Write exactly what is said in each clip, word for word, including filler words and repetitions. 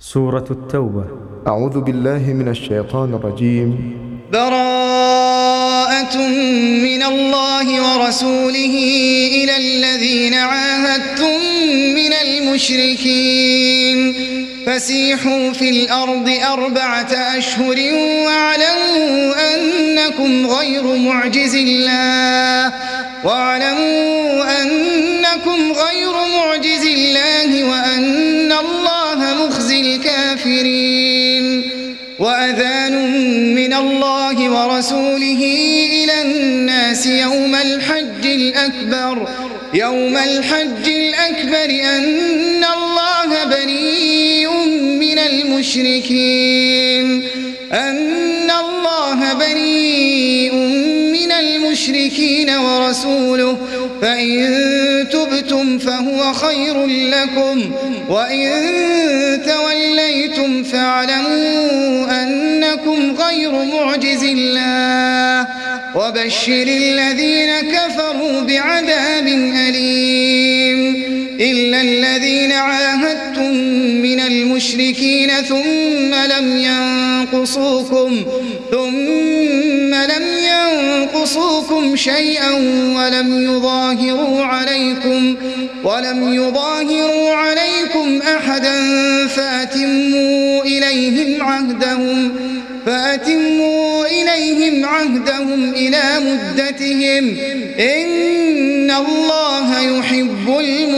سورة التوبة. أعوذ بالله من الشيطان الرجيم. براءة من الله ورسوله إلى الذين عاهدتم من المشركين فسيحوا في الأرض أربعة أشهر واعلموا أنكم غير معجز الله واعلموا أنكم غير معجز الله وأن الله مخزي الكافرين. وأذان من الله ورسوله إلى الناس يوم الحج الأكبر يوم الحج الأكبر أن الله بريء من المشركين أن الله بريء من المشركين ورسوله فإن تبتم فهو خير لكم وإن توليتم فاعلموا أنكم غير معجز الله وبشر الذين كفروا بعذاب أليم. إلا الذين عاهدتم من المشركين ثم لم ينقصوكم ثم لم ينقصوكم شيئا ولم يظاهروا عليكم ولم يظاهروا عليكم أحدا فأتموا إليهم عهدهم فأتموا إليهم عهدهم إلى مدتهم إن الله يحب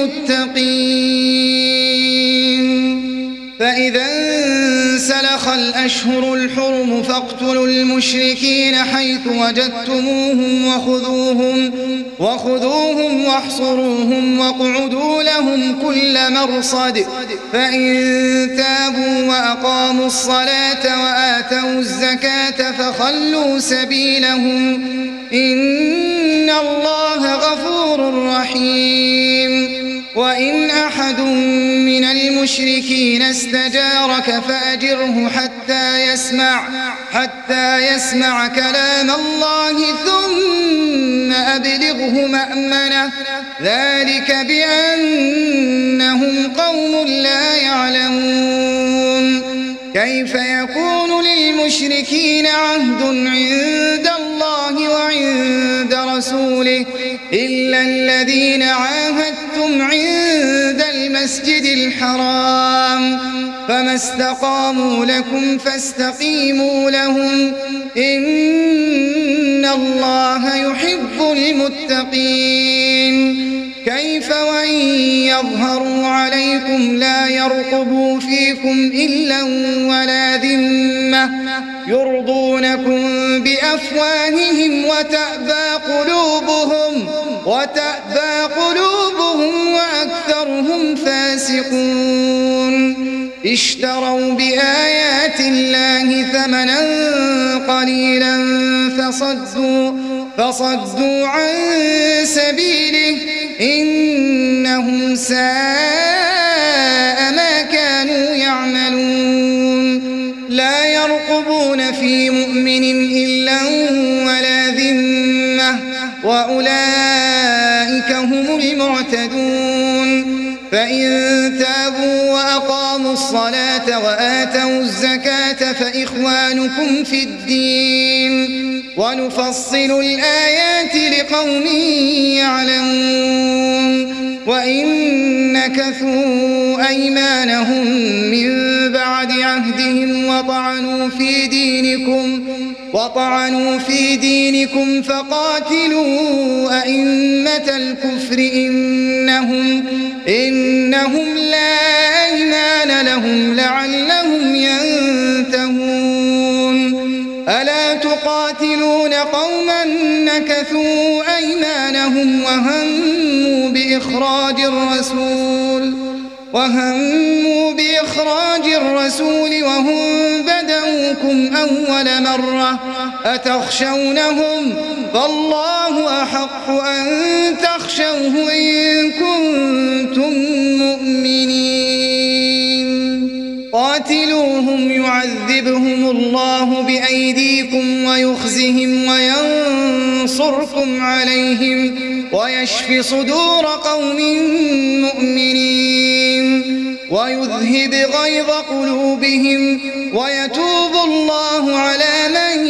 المتقين. فإذا انسلخ الأشهر الحرم فاقتلوا المشركين حيث وجدتموهم وخذوهم وخذوهم واحصروهم واقعدوا لهم كل مرصد فإن تابوا وأقاموا الصلاة وآتوا الزكاة فخلوا سبيلهم إن الله غفور رحيم. وإن أحد من المشركين استجارك فأجره حتى يسمع حتى يسمع كلام الله ثم أبلغه مأمنه ذلك بأنهم قوم لا يعلمون. كيف يكون للمشركين عهد عند الله وعند رسوله إلا الذين عاهدتم عند المسجد الحرام فما استقاموا لكم فاستقيموا لهم إن الله يحب المتقين. كيف وإن يظهروا عليكم لا يرقبوا فيكم إلا ولا ذمة يرضونكم بأفواههم وتأبى قلوبهم وتأبى قلوبهم وأكثرهم فاسقون. اشتروا بآيات الله ثمنا قليلا فصدوا فصدوا عن سبيله إنهم ساء ما كانوا يعملون. لا يرقبون في مؤمن إلا ولا ذمة وأولئك هم المعتدون. فإن تابوا وأقاموا الصلاة وآتوا الزكاة فإخوانكم في الدين ونفصل الآيات لقوم يعلمون. وإن نكثوا أيمانهم من بعد عهدهم وطعنوا في دينكم وطعنوا في دينكم فقاتلوا أئمة الكفر إنهم إنهم لا أيمان لهم لعلهم ينتهون. ألا تقاتلون قوما نكثوا أيمانهم وهموا بإخراج الرسول وهموا بإخراج الرسول وهم بدأوكم أول مرة أتخشونهم فالله أحق أن تخشوه إن كنتم مؤمنين. قاتلوهم يعذبهم الله بأيديكم ويخزهم وينصركم عليهم ويشف صدور قوم مؤمنين. ويذهب غيظ قلوبهم ويتوب الله على من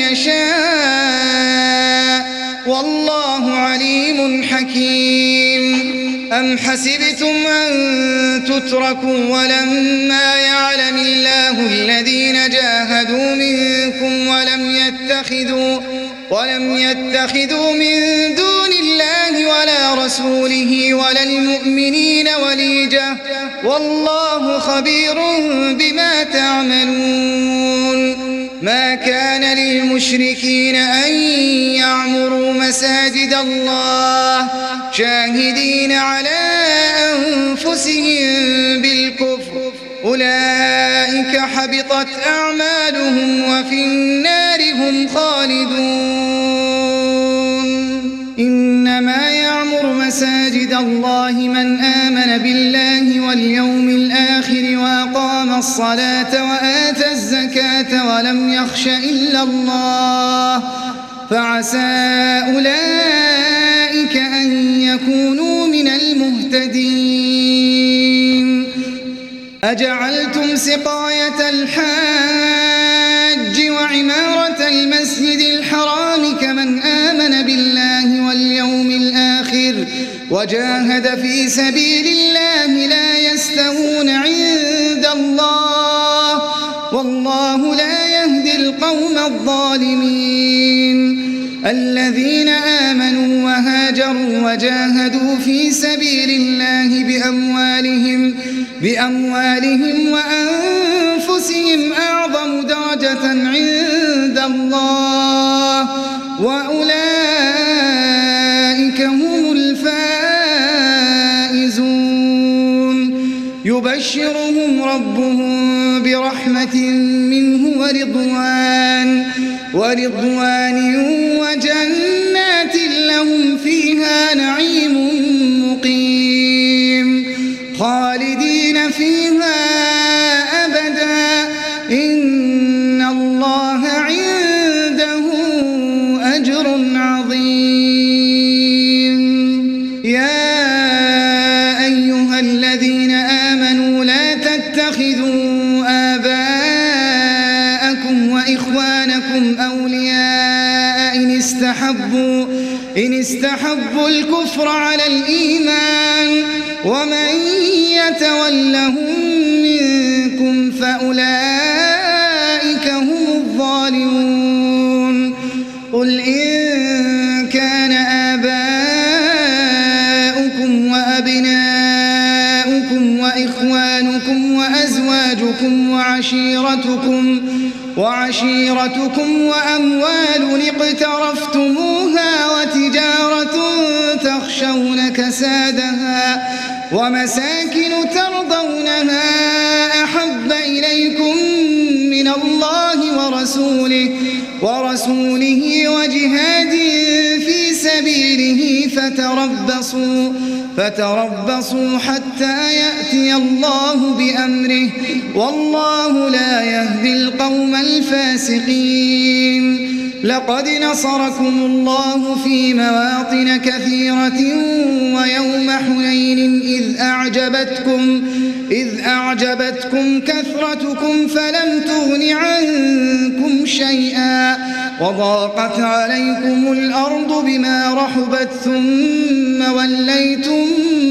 يشاء والله عليم حكيم. أم حسبتم أن تتركوا ولما يعلم الله الذين جاهدوا منكم ولم يتخذوا ولم يتخذوا من دون الله ولا رسوله ولا المؤمنين وليجة والله خبير بما تعملون. ما كان للمشركين أن يعمروا مساجد الله شاهدين على أنفسهم بالكفر أولئك حبطت أعمالهم وفي النار هم خالدون. إنما يعمر مساجد الله من آمن بالله واليوم الآخر وأقام الصلاة وآتى الزكاة ولم يخش إلا الله فعسى أولئك أن يكونوا من المهتدين. أجعلتم سقاية الحاج وعمارة المسجد الحرام كمن آمن بالله واليوم الآخر وجاهد في سبيل الله لا يستوون عند الله والله لا يهدي القوم الظالمين. الذين آمنوا وهاجروا وجاهدوا في سبيل الله بأموالهم بأموالهم وأنفسهم أعظم درجة عند الله وأولئك هم الفائزون. يبشرهم ربهم برحمة منه ورضوان ورضوان وجنات لهم فيها نعيم مقيم خالدين فيها أبدا إن الله عنده أجر عظيم. يا أيها الذين آمنوا لا تتخذوا آباءكم وإخوانكم أولياء إن استحبوا إن استحبوا الكفر على الإيمان ومن يتولهم منكم فأولئك هم الظالمون. قل إن كان آباؤكم وأبناؤكم وإخوانكم وأزواجكم وعشيرتكم وعشيرتكم وأموال اقترفتموها وتجارة تخشون كسادها ومساكن ترضونها أحب إليكم من الله ورسوله ورسوله وجهاد في سبيله فتربصوا فتربصوا حتى يأتي الله بأمره والله لا يهدي القوم الفاسقين. لقد نصركم الله في مواطن كثيرة ويوم حنين إذ أعجبتكم إذ أعجبتكم كثرتكم فلم تغن عنكم شيئا وضاقت عليكم الأرض بما رحبت ثم وليتم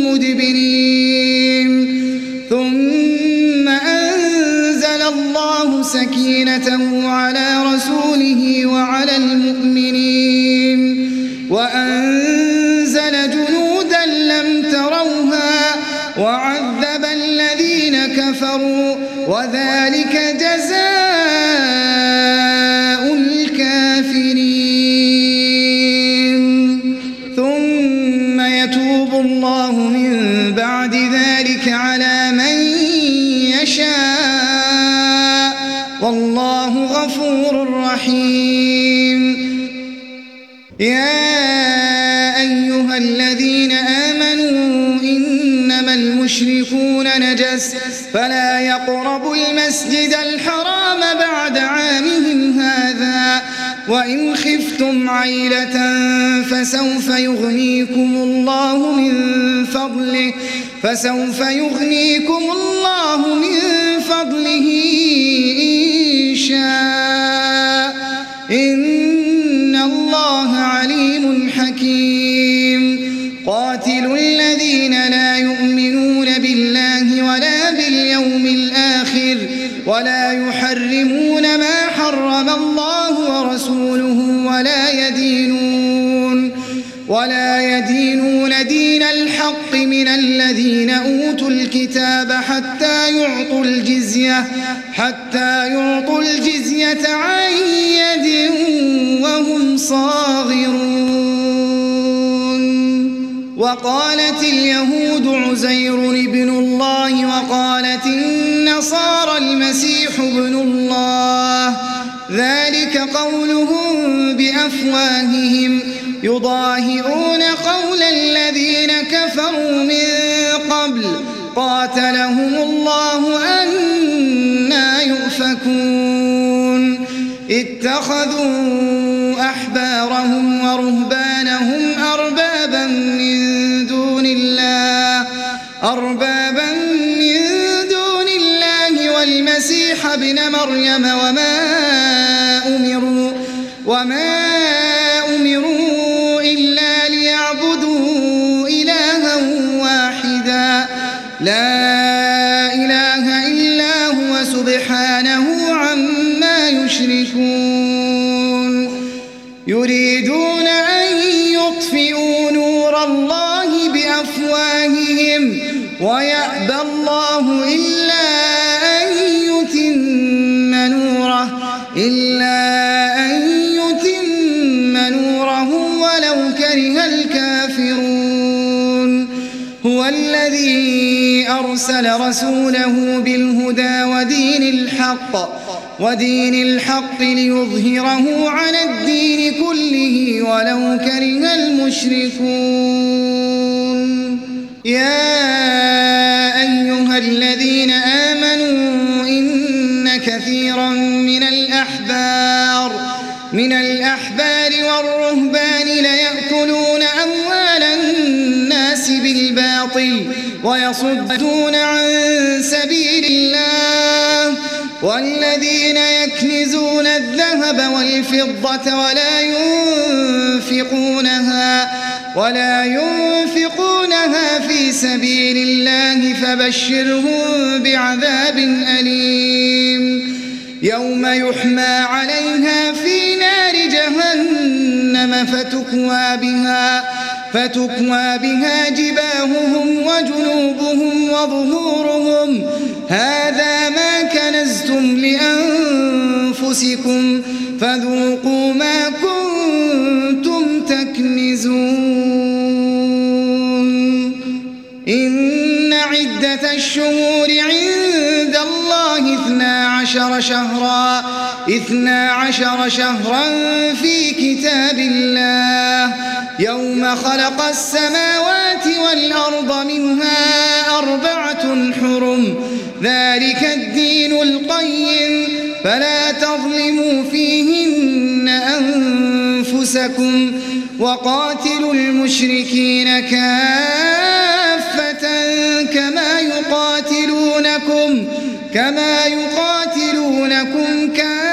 مدبرين. ثم أنزل الله سكينته على رسوله وعلى المؤمنين وأنزل جنودا لم تروها وعذب الذين كفروا وذلك جزاء الكافرين. ثم يتوب الله من بعد ذلك على من يشاء والله غفور رحيم. يا أيها الذين آمنوا إنما المشركون نجس فلا يقربوا المسجد الحرام بعد عامهم هذا وإن خفتم عيلة فسوف يغنيكم الله من فضله فسوف يغنيكم الله من فضله إن شاء إن الله عليم حكيم قاتلوا الذين لا يؤمنون بالله ولا باليوم الآخر ولا يحرمون ما حرم الله ورسوله ولا يدينون ولا يدينون دين الحق من الذين أوتوا الكتاب حتى يعطوا الجزية حتى يعطوا الجزية عن يد وهم صاغرون. وقالت اليهود عزير ابن الله وقالت النصارى المسيح ابن الله ذلك قولهم بأفواههم يضاهئون قول الذين كفروا من قبل قاتلهم الله أنى يؤفكون. اتخذوا أحبارهم ورهبانهم أربابا من دون الله أربابا من دون الله والمسيح ابن مريم وما أمروا وما أمروا إلا ليعبدوا إلها واحدا لا إله إلا هو سبحانه عما يشركون. يريدون أن يطفئوا نور الله بأفواههم ويأبى الله إلا أن يتم نوره إلا أن يتم نوره ولو كره الكافرون. هو الذي أرسل رسوله بالهدى ودين الحق ودين الحق ليظهره على الدين كله ولو كره المشركون. يا أيها الذين آمنوا إن كثيرا من الأحبار من الأحبار والرهبان ليأكلون أموال الناس بالباطل ويصدون عن سبيل الله والذين يكنزون الذهب والفضة ولا ينفقونها ولا ينفقونها في سبيل الله فبشرهم بعذاب أليم يوم يحمى عليها في نار جهنم فتكوى بها فتكوى بها جباههم وجنوبهم وظهورهم هذا ما كنزتم لأنفسكم فذوقوا ما كنتم تكنزون. إن عدة الشهور عند الله اثنا عشر شهرا اثنا عشر شهرا في كتاب الله يوم خلق السماوات والأرض منها أربعة حرم ذلك الدين القيم فلا تظلموا فيهن أنفسكم وقاتلوا المشركين كافة كما يقاتلونكم كما يقاتلونكم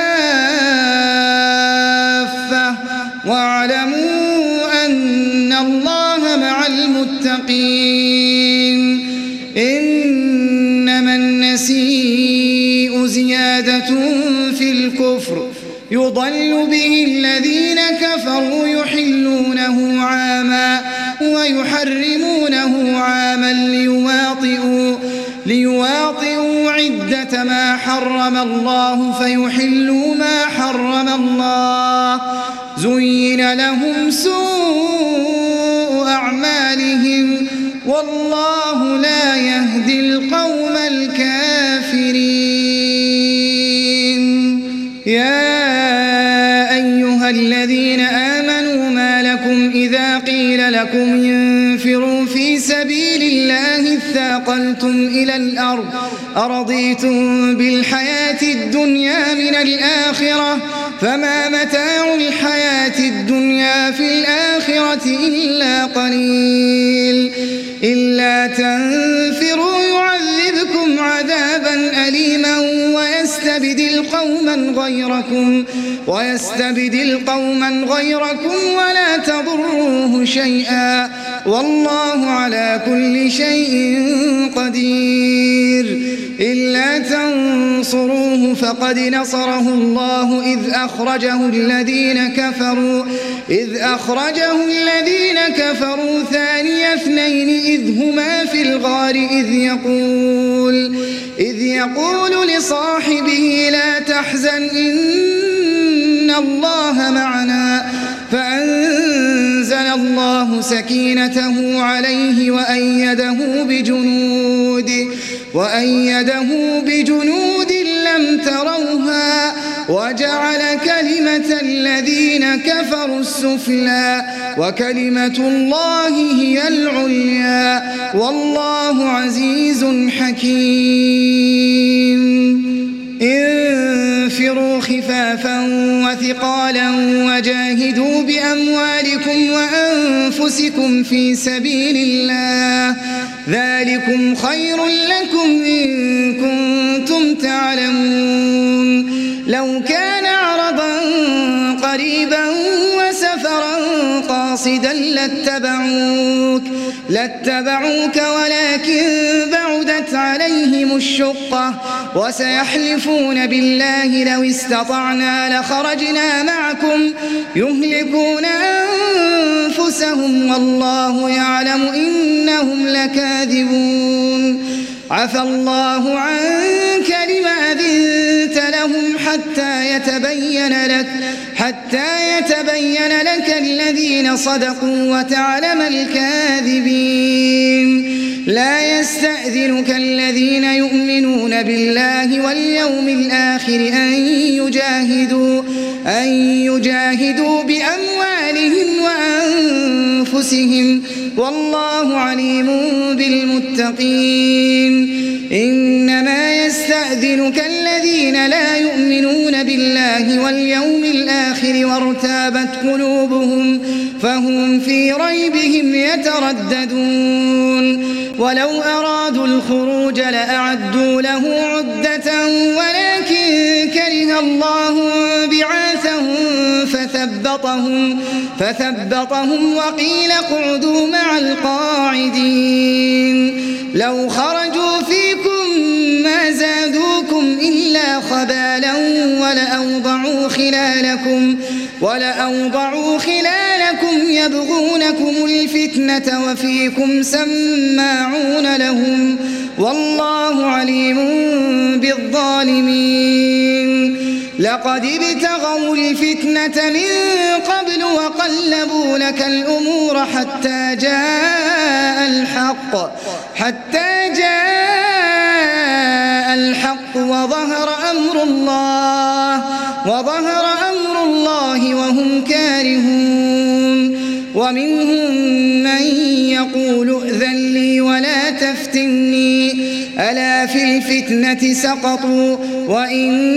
كافة واعلموا أن الله مع المتقين. إنما النسيء زيادة في الكفر يضل به الذين كفروا يحلونه عاما ويحرمونه عاما ليواطئوا ليواطئوا عدة ما حرم الله فيحلوا ما حرم الله زين لهم سوء أعمالهم والله لا يهدي القوم الكافرين. يا أيها الذين آمنوا ما لكم إذا قيل لكم انفروا في سبيل الله اثاقلتم إلى الأرض أرضيتم بالحياة الدنيا من الآخرة فما متاع الحياة الدنيا في الآخرة إلا قليل. إلا تنفروا يعذبكم عذابا أليما ويستبدل قوما غيركم ويستبدل قوما غيركم ولا تضروه شيئا والله على كل شيء قدير. إلا تنصروه فقد نصره الله إذ أخرجه الذين كفروا إذ أخرجه الذين كفروا ثاني اثنين إذ هما في الغار إذ يقول إذ يقول لصاحبه لا تحزن إن الله معنا فأنزل الله سكينته عليه وأيده بجنود وأيده بجنود لم تروها وجعل كلمة الذين كفروا السفلى وكلمة الله هي العليا والله عزيز حكيم. انفروا خفافا وثقالا وجاهدوا بأموالكم وأنفسكم في سبيل الله ذلكم خير لكم إن كنتم تعلمون. لو كان عرضا قريبا وسفرا قاصدا لاتبعوك لاتبعوك ولكن بعدت عليهم الشقة وسيحلفون بالله لو استطعنا لخرجنا معكم يهلكون أنفسهم والله يعلم إنهم لكاذبون. عفى الله عنك لما أذنت لهم حتى يتبين لك حتى يتبين لك الذين صدقوا وتعلم الكاذبين. لا يستأذنك الذين يؤمنون بالله واليوم الآخر أن يجاهدوا أن يجاهدوا بأموالهم وأنفسهم والله عليم بالمتقين. إنما يستأذنك الذين لا يؤمنون بالله واليوم الآخر وارتابت قلوبهم فهم في ريبهم يترددون. ولو أرادوا الخروج لأعدوا له عدة ولكن كره الله بعاثهم فثبطهم, فثبطهم وقيل اقعدوا مع القاعدين. لو خرجوا فيكم ما زادوكم إلا خبالا ولأوضعوا خلالكم ولأوضعوا خلالكم يبغونكم الفتنة وفيكم سماعون لهم والله عليم بالظالمين. لقد ابتغوا الفتنة من قبل وقلبوا لك الأمور حتى جاء الحق حتى جاء الحق وظهر أمر الله وظهر أمر الله وهم كارهون. ومنهم من يقول ائذن لي ولا تفتني ألا في الفتنة سقطوا وإن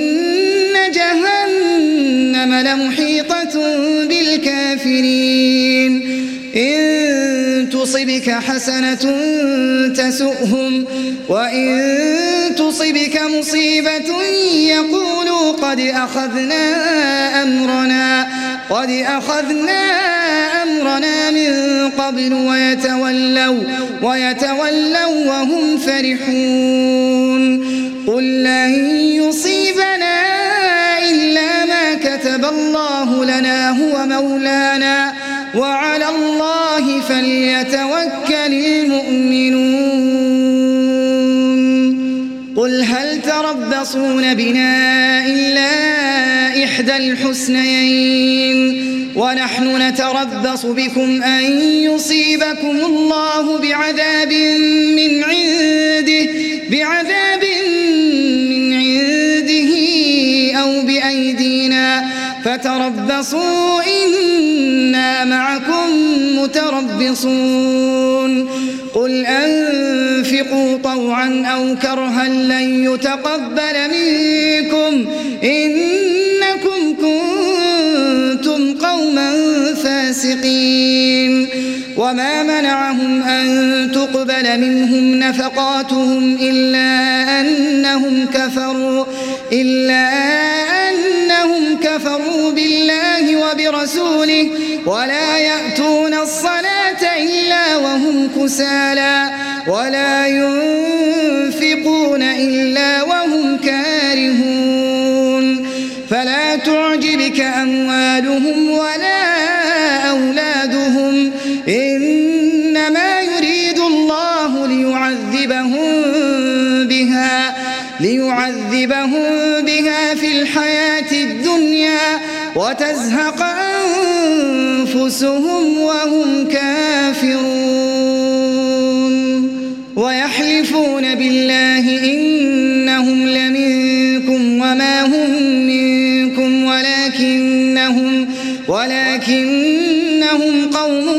جهنم لمحيطة بالكافرين. إن تصبك حسنة تسؤهم وإن تصبك مصيبة يقولوا قد أخذنا أمرنا قد أخذنا أمرنا من قبل ويتولوا ويتولوا وهم فرحون. قل لن يصيبنا إلا ما كتب الله لنا هو مولانا وعلى الله فليتوكل المؤمنون. قل هل تربصون بنا إلا إحدى الحسنيين ونحن نتربص بكم أن يصيبكم الله بعذاب من عنده بعذاب من عنده أو بأيدينا فتربصوا إنا معكم متربصون. قل أنفقوا طوعا أو كرها لن يتقبل منكم إنكم كنتم قوما فاسقين. وما منعهم أن تقبل تقبل منهم نفقاتهم إلا أنهم كفروا إلا أنهم كفروا بالله وبرسوله ولا يأتون الصلاة إلا وهم كسالى ولا ينفقون إلا وهم كارهون فلا تعجبك أموالهم ولا أولادهم إنما يريد الله ليعذبهم بها ليعذبهم بها في الحياة الدنيا وتزهق أنفسهم وهم كافرون ويحلفون بالله إنهم لمنكم وما هم منكم ولكنهم ولكنهم قوم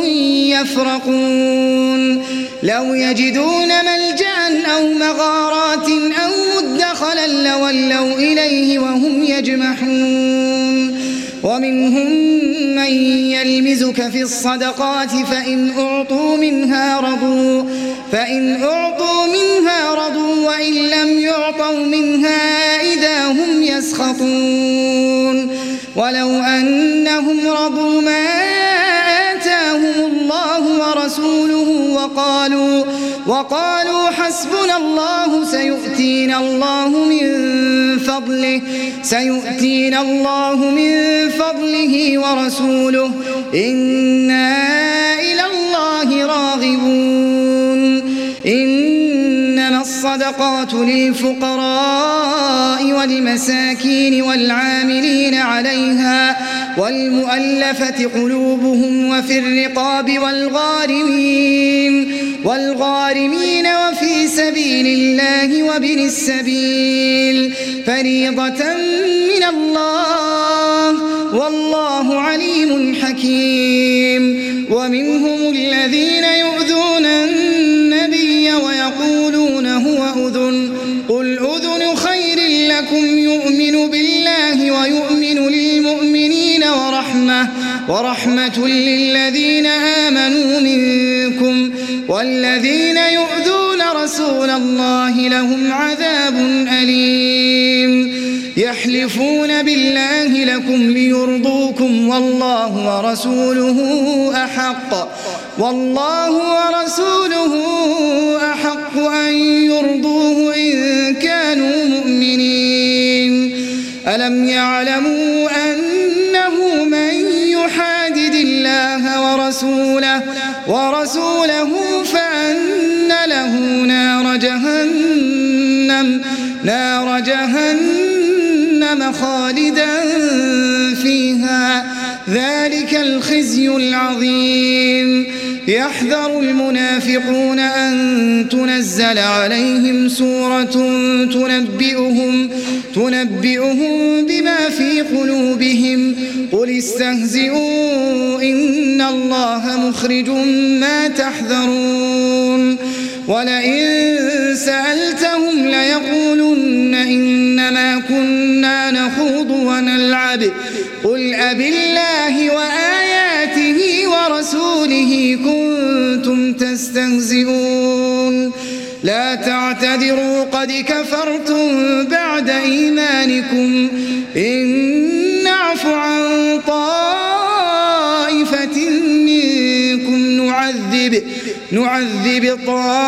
يفرقون لو يجدون ملجأ أو مغارات أو مدخلا لولوا إليه وهم يجمحون ومنهم من يلمزك في الصدقات فإن أعطوا منها رضوا فإن أعطوا منها رضوا وإن لم يعطوا منها إذا هم يسخطون ولو أنهم رضوا ما آتاهم الله ورسوله وقالوا وقالوا حسبنا الله سيؤتينا الله من فضله سيؤتينا الله من فضله ورسوله إنا إلى الله راغبون إنما الصدقات للفقراء والمساكين والعاملين عليها والمؤلفة قلوبهم وفي الرقاب والغارمين والغارمين وفي سبيل الله وابن السبيل فريضة من الله والله عليم حكيم ومنهم الذين يؤذون النبي ويقولون هو أذن قل أذن خير لكم يؤمن بالله ويؤمن للمؤمنين ورحمة ورحمة للذين آمنوا منكم والذين يؤذون رسول الله لهم عذاب أليم يحلفون بالله لكم ليرضوكم والله ورسوله أحق والله ورسوله أحق أن يرضوه إن كانوا مؤمنين ألم يعلموا أنه من يحادد الله ورسوله ورسوله فأن له نار جهنم نار جهنم خالدا فيها ذلك الخزي العظيم يحذر المنافقون أن تنزل عليهم سورة تنبئهم تنبئهم بما في قلوبهم قل استهزئوا إن الله مخرج ما تحذرون ولئن سألتهم ليقولن إنما كنا نخوض ونلعب قل أبالله وآياته ورسوله كنتم تستهزئون لا تعتذروا قد كفرتم بعد إيمانكم إن نعف عن طائفة منكم نعذب نعذب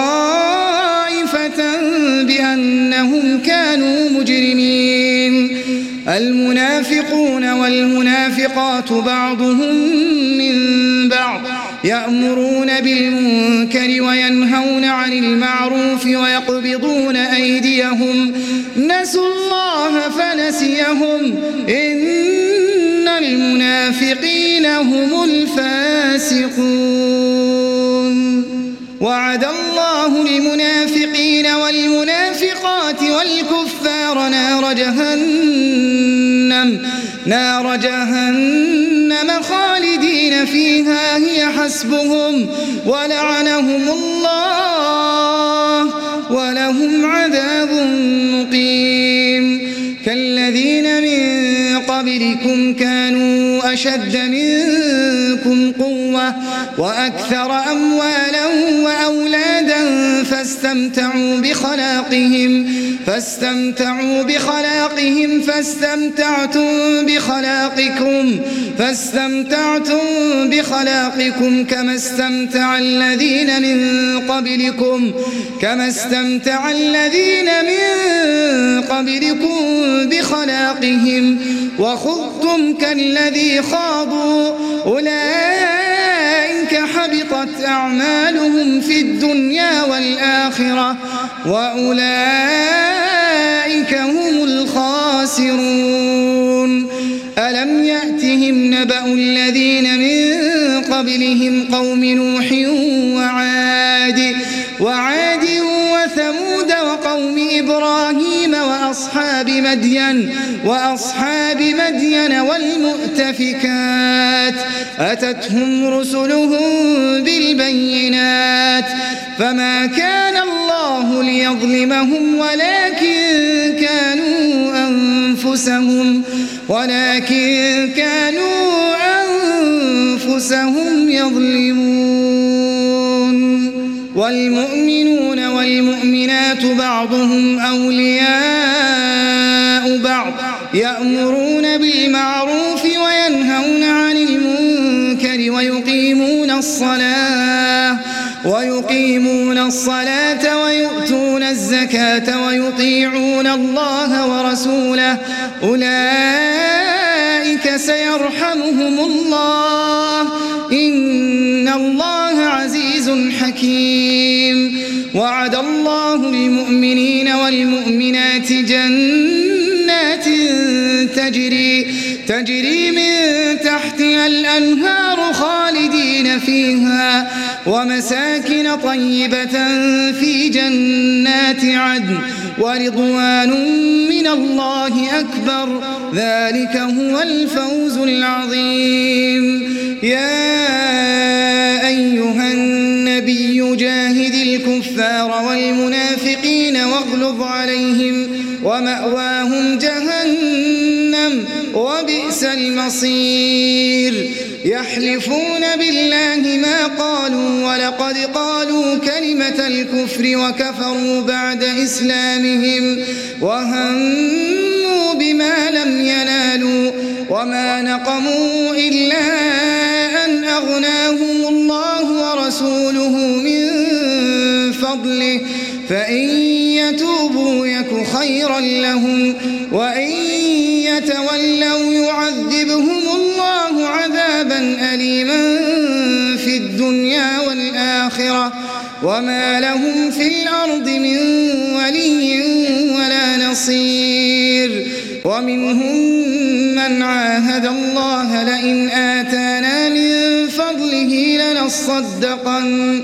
طائفة بأنهم كانوا مجرمين المنافقون والمنافقات بعضهم من بعض يأمرون بالمنكر وينهون عن المعروف ويقبضون أيديهم نسوا الله فنسيهم إن المنافقين هم الفاسقون وعد الله المنافقين والمنافقات والكفار نار جهنم نار جهنم خالدين فيها هي حسبهم ولعنهم الله ولهم عذاب مقيم كالذين من قبلكم كانوا أشد منكم قوة وأكثر أموالا وأولادا فاستمتعوا بخلاقهم فاستمتعوا بخلاقهم فاستمتعتم بخلاقكم فاستمتعتم بخلاقكم كما استمتع الذين من قبلكم كما استمتع الذين من قبلكم بخلاقهم وخضتم كالذي خاضوا أولئك حبطت أعمالهم في الدنيا والآخرة وأولئك هم الخاسرون. ألم يأتهم نبأ الذين من قبلهم قوم نوح وعاد وعاد وثمود وقوم إبراهيم وأصحاب مدين وأصحاب مدين والمؤتفكات أتتهم رسلهم بالبينات فما كان الله ليظلمهم ولكن كانوا أنفسهم ولكن كانوا أنفسهم يظلمون. والمؤمنون والمؤمنات بعضهم أولياء بعض يأمرون بالمعروف وينهون عن المنكر ويقيمون الصلاة ويقيمون الصلاة ويؤتون الزكاة ويطيعون الله ورسوله أولئك سيرحمهم الله إن الله عزيز حكيم. وعد الله المؤمنين والمؤمنات جنات تجري تجري من تحتها الأنهار خالدين فيها ومساكن طيبة في جنات عدن ورضوان من الله أكبر ذلك هو الفوز العظيم. يا أيها النبي جاهد الكفار والمنافقين واغلظ عليهم ومأواهم جهنم وبئس المصير. يحلفون بالله ما قالوا ولقد قالوا كلمة الكفر وكفروا بعد إسلامهم وهموا بما لم ينالوا وما نقموا إلا أن أغناهم الله ورسوله من فضله فإن يتوبوا يك خيرا لهم وإن يتولوا يعذبهم الله عذابا أليما في الدنيا والآخرة وما لهم في الأرض من ولي ولا نصير. ومنهم من عاهد الله لئن آتانا من فضله لنصدقن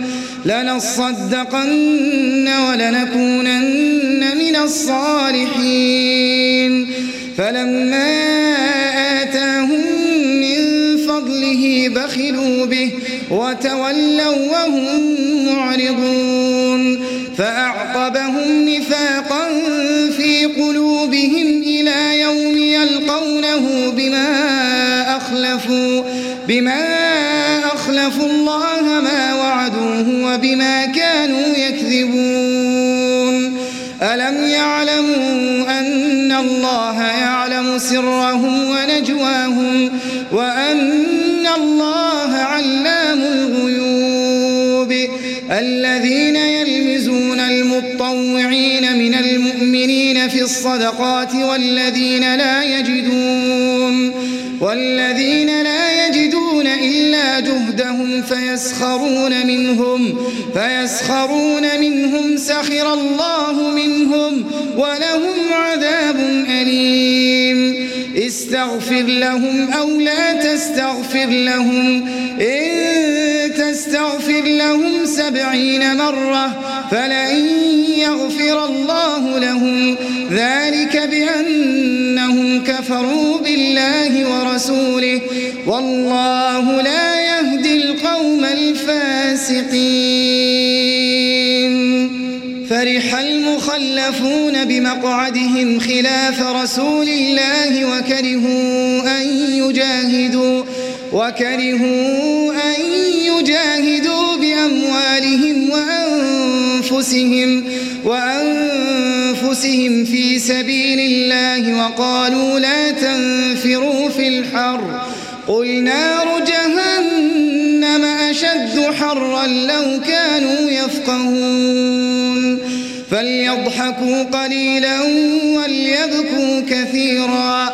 لنصدقن ولنكونن من الصالحين فلما آتاهم من فضله بخلوا به وتولوا وهم معرضون فأعقبهم نفاقا في قلوبهم إلى يوم يلقونه بما أخلفوا بما أخلفوا الله ما وعدوه وبما كانوا يكذبون. ألم يعلموا أن الله يعلم سرهم ونجواهم وأن الله علام الغيوب. الذين يلمزون المطوعين من المؤمنين في الصدقات والذين لا يجدون والذين لا يجدون إلا جهدهم فيسخرون منهم فيسخرون منهم سخر الله منهم ولهم عذاب أليم. استغفر لهم أو لا تستغفر لهم إن تستغفر لهم سبعين مرة فلن يغفر الله لهم ذلك بأنهم كفروا بالله ورسوله والله لا يهدي القوم الفاسقين. فرح المخلفون المخلفون بمقعدهم خلاف رسول الله وكرهوا أن يجاهدوا وكرهوا أن يجاهدوا بأموالهم وأنفسهم وأنفسهم في سبيل الله وقالوا لا تنفروا في الحر قل نار جهنم أشد حرا لو كانوا يفقهون فليضحكوا قليلا وليبكوا كثيرا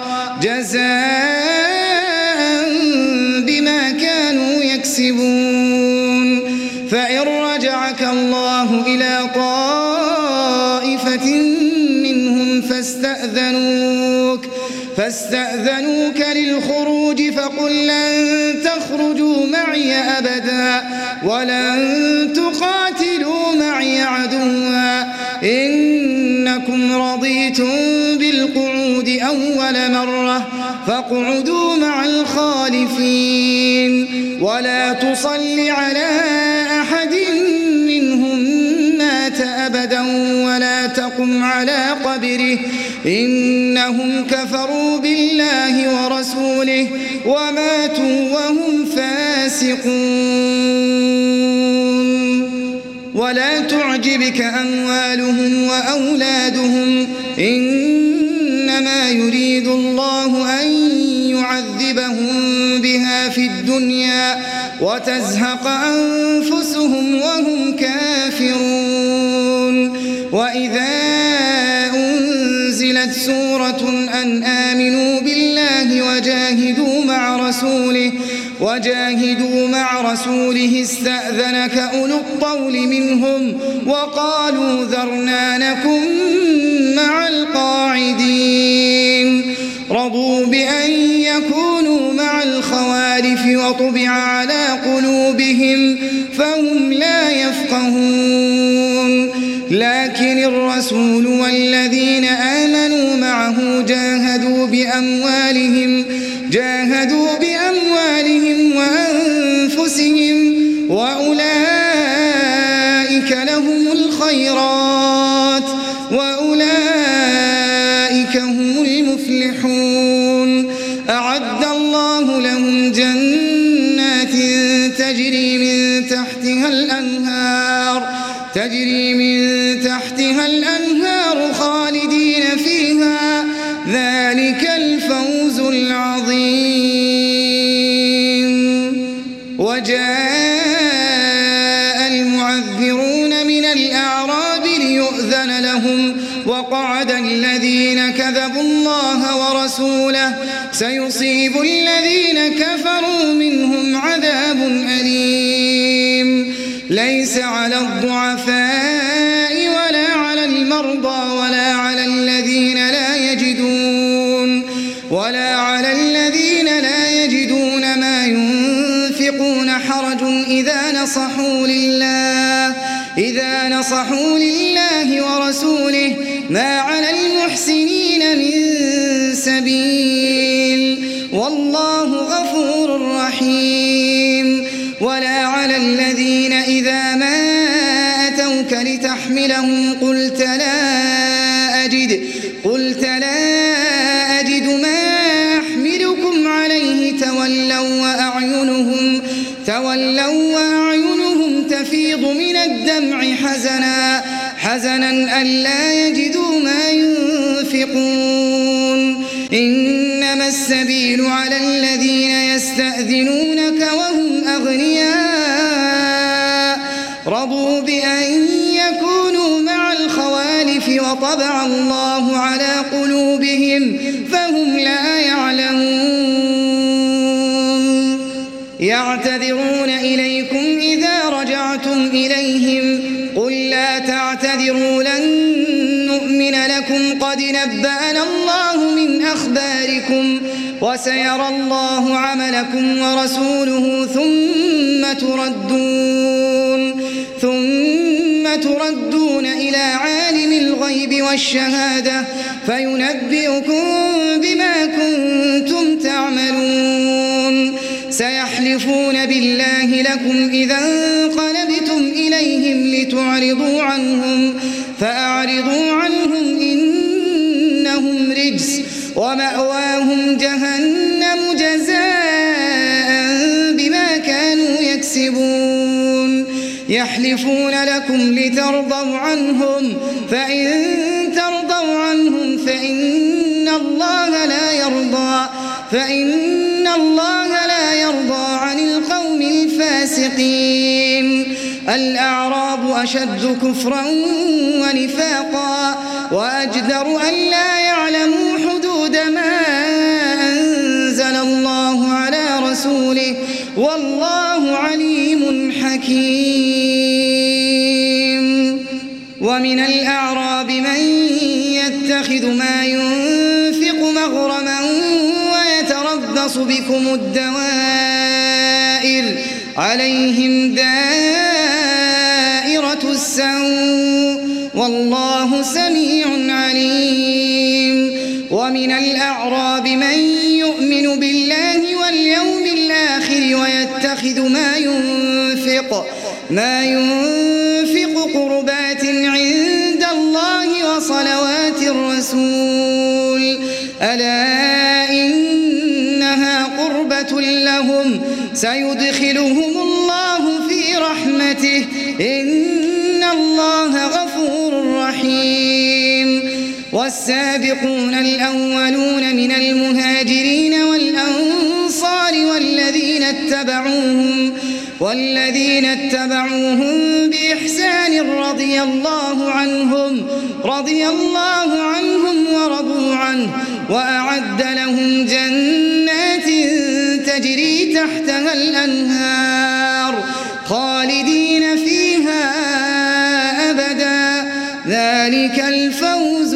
جزاء بما كانوا يكسبون فإن رجعك الله إلى طائفة منهم فاستأذنوك فاستأذنوك للخروج فقل لن تخرجوا معي أبدا ولن تقاتلوا معي عدوا إنكم رضيتم بالقعود أول مرة فاقعدوا مع الخالفين ولا تصل على أحد منهم مات أبدا ولا تقم على قبره إنهم كفروا بالله ورسوله وماتوا وهم فاسقون ولا تعجبك أموالهم وأولادهم إنما يريد الله أن يعذبهم بها في الدنيا وتزهق أنفسهم وهم كافرون وإذا أنزلت سورة أن آمنوا بالله وجاهدوا مع رسوله وجاهدوا مع رسوله استأذنك أولو الطول منهم وقالوا ذرنا نكن مع القاعدين رضوا بأن يكونوا مع الخوالف وطبع على قلوبهم فهم لا يفقهون لكن الرسول والذين آمنوا معه جاهدوا بأموالهم جاهدوا بأموالهم وأنفسهم وأولئك لهم الخيرات وأولئك هم المفلحون أعد الله لهم جنات تجري من تحتها الأنهار تجري من تحتها الأنهار خالدين فيها ذلك الفوز العظيم وجاء المعذرون من الأعراب ليؤذن لهم وقعد الذين كذبوا الله ورسوله سيصيب الذين كفروا منهم عذاب أليم ليس على الضعفاء ولا على المرضى ولا على الذين لا يجدون ولا على الذين لا يجدون ما ينفقون حرج إذا نصحوا لله إذا نصحوا لله ورسوله ما على المحسنين من سبيل والله غفور رحيم ولا على الذين إذا ما أتوك لتحملهم قلت لا أجد قلت لا أجد ما أحملكم عليه تولوا وأعينهم تولوا وأعينهم تفيض من الدمع حزنا حزنا ألا يجدوا ما ينفقون إنما السبيل على الذين يستأذنونك وهم أغنياء رضوا بأن يكونوا مع الخوالف وطبع الله على قلوبهم فهم لا يعلمون يعتذرون إليكم إذا رجعتم إليهم قل لا تعتذروا لن نؤمن لكم قد نبأنا الله من أخباركم وسيرى الله عملكم ورسوله ثم تردون ثم تردون إلى عالم الغيب والشهادة فينبئكم بما كنتم تعملون سيحلفون بالله لكم إذا انقلبتم إليهم لتعرضوا عنهم فأعرضوا ومأواهم جهنم جزاء بما كانوا يكسبون يحلفون لكم لترضوا عنهم فإن ترضوا عنهم فإن الله لا يرضى فإن الله لا يرضى عن القوم الفاسقين الأعراب أشد كفرا ونفاقا وأجدر أن لا يعلموا حدود ما أنزل الله على رسوله والله عليم حكيم ومن الأعراب من يتخذ ما ينفق مغرما ويتربص بكم الدوائر عليهم دائرة السوء والله سميع عليم ومن الأعراب من يؤمن بالله واليوم الآخر ويتخذ ما ينفق ما ينفق قربات عند الله وصلوات الرسول ألا إنها قربة لهم سيدخلهم الله في رحمته إن الله غفور رحيم والسابقون الأولون من المهاجرين والأنصار والذين اتبعوهم والذين اتبعوهم بإحسان رضي الله عنهم رضي الله عنهم ورضوا عنه وأعد لهم جنات تجري تحتها الأنهار خالدين فيها أبدا ذلك الفوز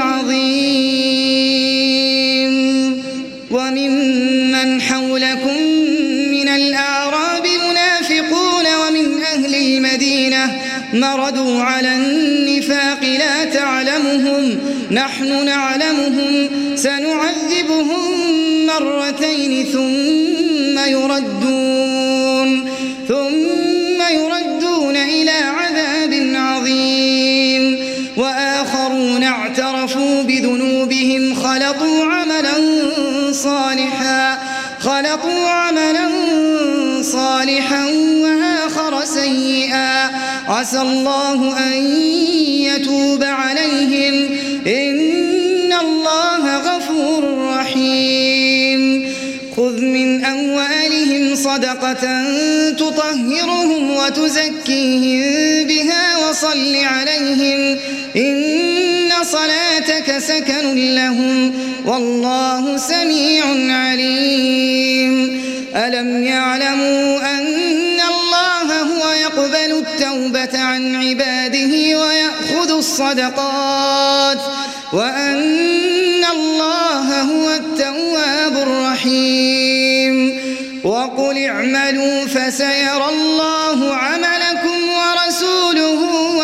العظيم وممن حولكم من الأعراب منافقون ومن أهل المدينة مردوا على النفاق لا تعلمهم نحن نعلمهم سنعذبهم مرتين ثم يردون ثم يردون إلى عذاب عظيم وآخرون اعترفوا بذنوبهم خلطوا عملا صالحا خلطوا عملا صالحا وآخر سيئا عسى الله أن يتوب عليهم إن الله غفور رحيم خذ من أموالهم صدقة تطهرهم وتزكيهم بها وصل عليهم إن صلاتك سكن لهم والله سميع عليم ألم يعلموا أن الله هو يقبل التوبة عن عباده ويأخذ الصدقات وأن الله هو التواب الرحيم وقل اعملوا فسيرى الله عملكم ورسوله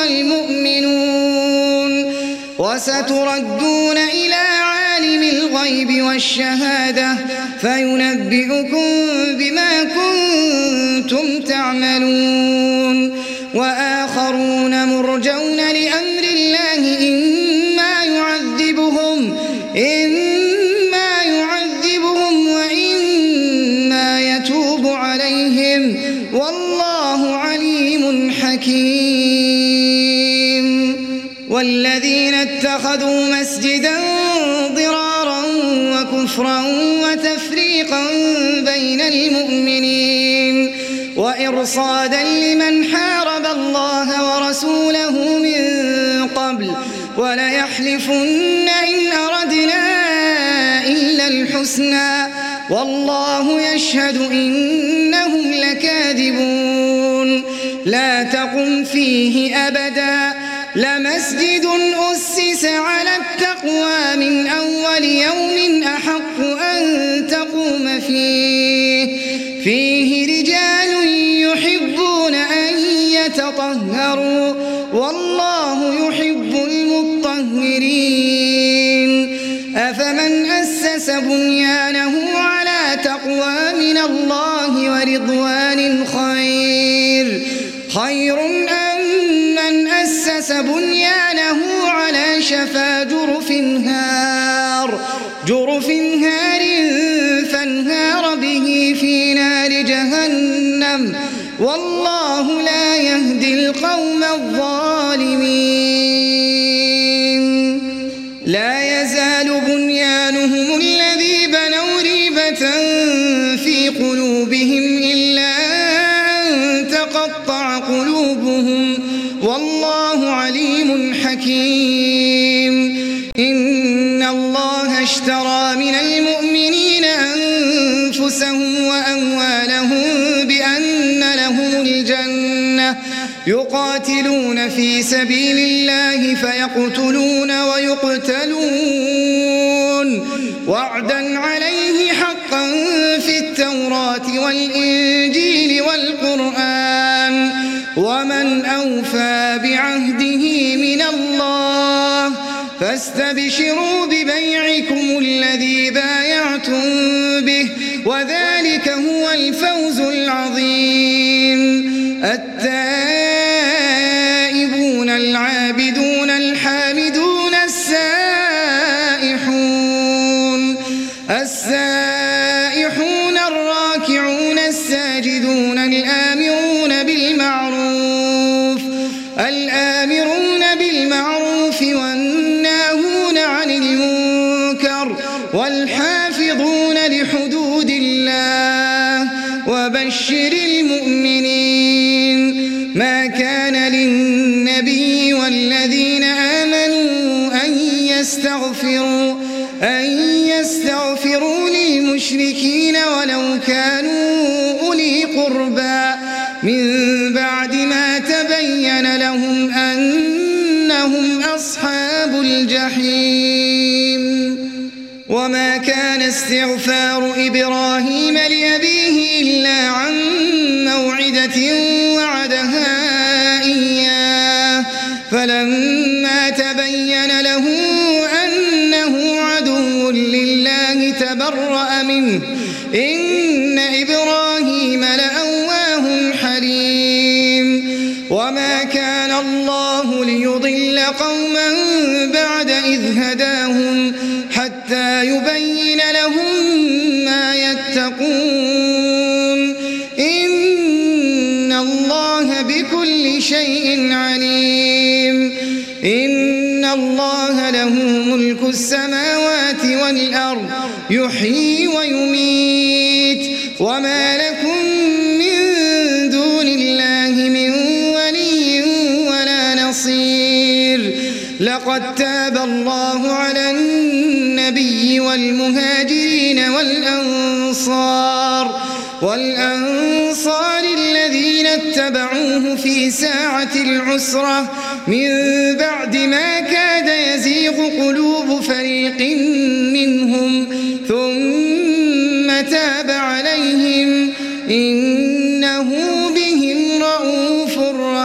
والمؤمنون وستردون إلى عالم الغيب والشهادة فينبئكم بما كنتم تعملون وآخرون مرجون لأمر الله إما يعذبهم إما يعذبهم وإما يتوب عليهم والله عليم حكيم والذين اتخذوا مسجدا ضرارا وكفرا وتفريقا بين المؤمنين وإرصادا لمن حارب الله ورسوله من قبل وليحلفن إن أردنا إلا الحسنى والله يشهد إنهم لكاذبون لا تقم فيه أبدا لمسجد أسس على التقوى من أول يوم أحق أن تقوم فيه فيه رجال يحبون أن يتطهروا والله يحب المطهرين أفمن أسس بنيانه على تقوى من الله ورضوان خير خير أم من أسس بنيانه على شفا جرف هار جرف هار فانهار به في نار جهنم والله لا يهدي القوم الظالمين لا يزال بنيانهم الذي بنوا ريبة في قلوبهم إلا أن تقطع قلوبهم والله عليم حكيم إن الله اشترى من المؤمنين أنفسهم وأموالهم بأن لهم الجنة يقاتلون في سبيل الله فيقتلون ويقتلون وعدا عليه حقا في التوراة والإنجيل والقرآن ومن أوفى بعهده من الله فاستبشروا ببيعكم الذي بايعتم به وذلك هو الفوز العظيم التائبون العابدون الحامدون السائحون السائحون الراكعون الساجدون الآمرون بالمعروف الآمرون بالمعروف والناهون عن المنكر والحافظون لحدود الله وبشر المؤمنين ما كان للنبي والذين آمنوا أن يستغفروا أن يستغفروا للمشركين ولو كانوا أولي قربى من بعد ما تبين لهم أنهم أصحاب الجحيم وما كان استغفار إبراهيم لأبيه إلا عن موعدة وعدها إياه فلما تبين له أنه عدو لله تبرأ منه إن إبراهيم لأواه حليم وما كان الله ليضل قوما بعد إذ هداهم حتى يبين لهم ما يتقون إن الله بكل شيء عليم إن الله له ملك السماوات والأرض يحيي ويميت وما لكم من دون الله من ولي ولا نصير لقد تاب الله على النبي والمهاجرين والأنصار والأنصار الذين اتبعوه في ساعة العسرة من بعد ما كاد يزيغ قلوب فريق منهم ثم تاب عليهم إنه بهم رءوف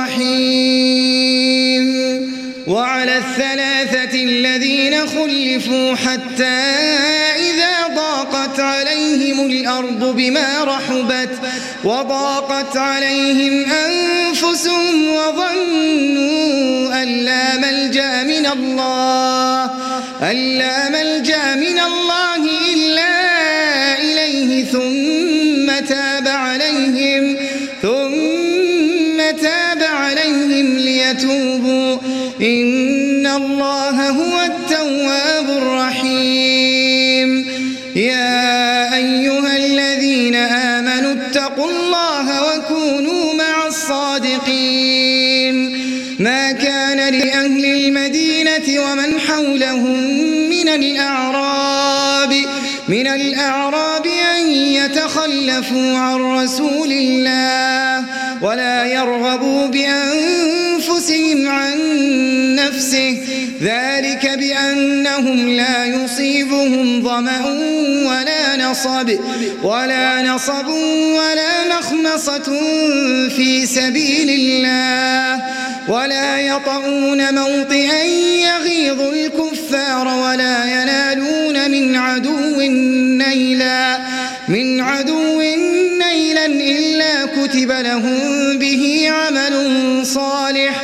رحيم وعلى الثلاثة الذين خلفوا حتى إذا ضاقت عليهم الأرض بما رحبت وضاقت عليهم أنفسهم وظنوا أن لا ملجأ من الله أن لا ملجأ من الله إلا إليه ثم تاب عليهم ثم تاب عليهم ليتوبوا إن الله هو التواب الرحيم يا أيها الذين آمنوا اتقوا الله وكونوا مع الصادقين ما كان لأهل المدينة ومن حولهم من الأعراب من الأعراب أن يتخلفوا عن رسول الله ولا يرغبوا بأنفسهم عن نفسه ذلك بأنهم لا يصيبهم ظمأ ولا نصب ولا نصب ولا مخمصة في سبيل الله ولا يطؤون موطئا يغيظ الكفار ولا ينالون من عدو نيلا من عدو نيلا إلا كتب لهم به عمل صالح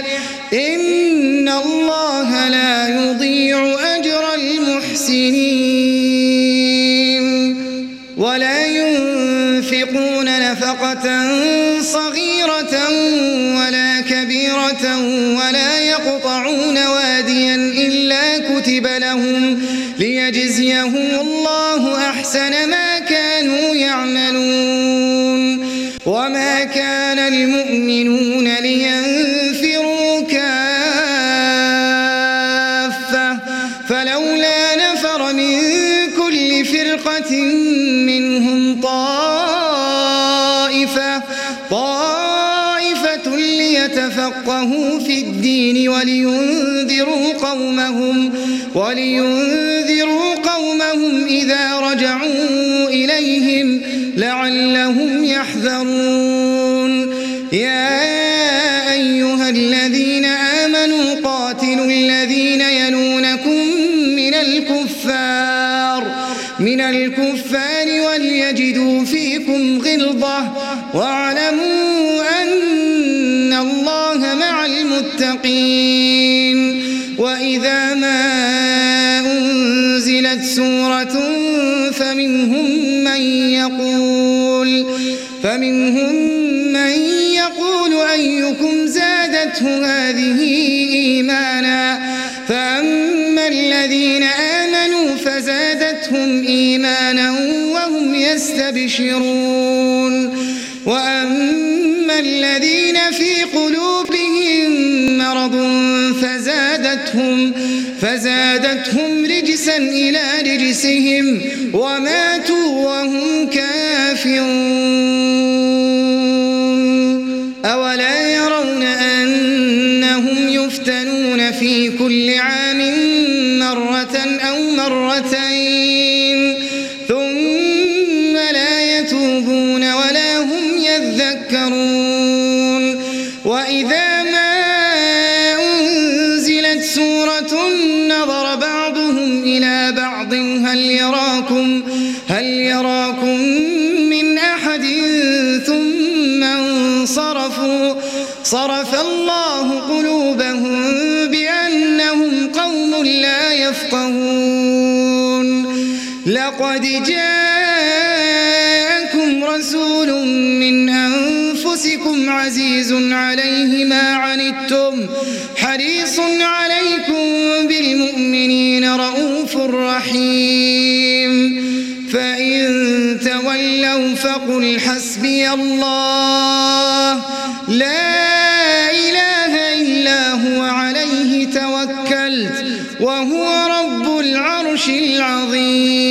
إن الله لا يضيع أجر المحسنين. ولا ينفقون نفقة صغيرة ولا كبيرة ولا يقطعون واديا إلا كتب لهم ليجزيهم الله أحسن ما كانوا يعملون. وما كان المؤمنون لينفروا كافة فلولا نفر من كل فرقة منهم طائفة طائفة ليتفقهوا في الدين ولينذروا قومهم ولينذروا قومهم إذا رجعوا إليهم لعلهم يحذرون. يا أيها الذين آمنوا قاتلوا الذين يلونكم من الكفار من الكفار وليجدوا فيكم غلظة واعلموا أن الله مع المتقين. وإذا ما أنزلت سورة فمنهم من يقول فمنهم من يقول أيكم زادته هذه إيمانا فأما الذين آمنوا فزادتهم إيمانا وهم يستبشرون وأما الذين في قلوبهم مرض فزادتهم فزادتهم رجسا إلى رجسهم وماتوا وهم كافرون. أولا يرون أنهم يفتنون في كل عام مرة أو مرتين ثم لا يتوبون ولا هم يذكرون. وإذا ما أنزلت سورة نظر بعضهم إلى بعض هل يراكم هل يراكم من أحد ثم انصرفوا صرف الله قلوبهم بأنهم قوم لا يفقهون. لقد جاءكم رسول من أنفسكم عزيز عليه ما عنتم حريص عليكم بالمؤمنين رؤوف رحيم. فإن تولوا فقل حسبي الله لا إله إلا هو عليه توكلت وهو رب العرش العظيم.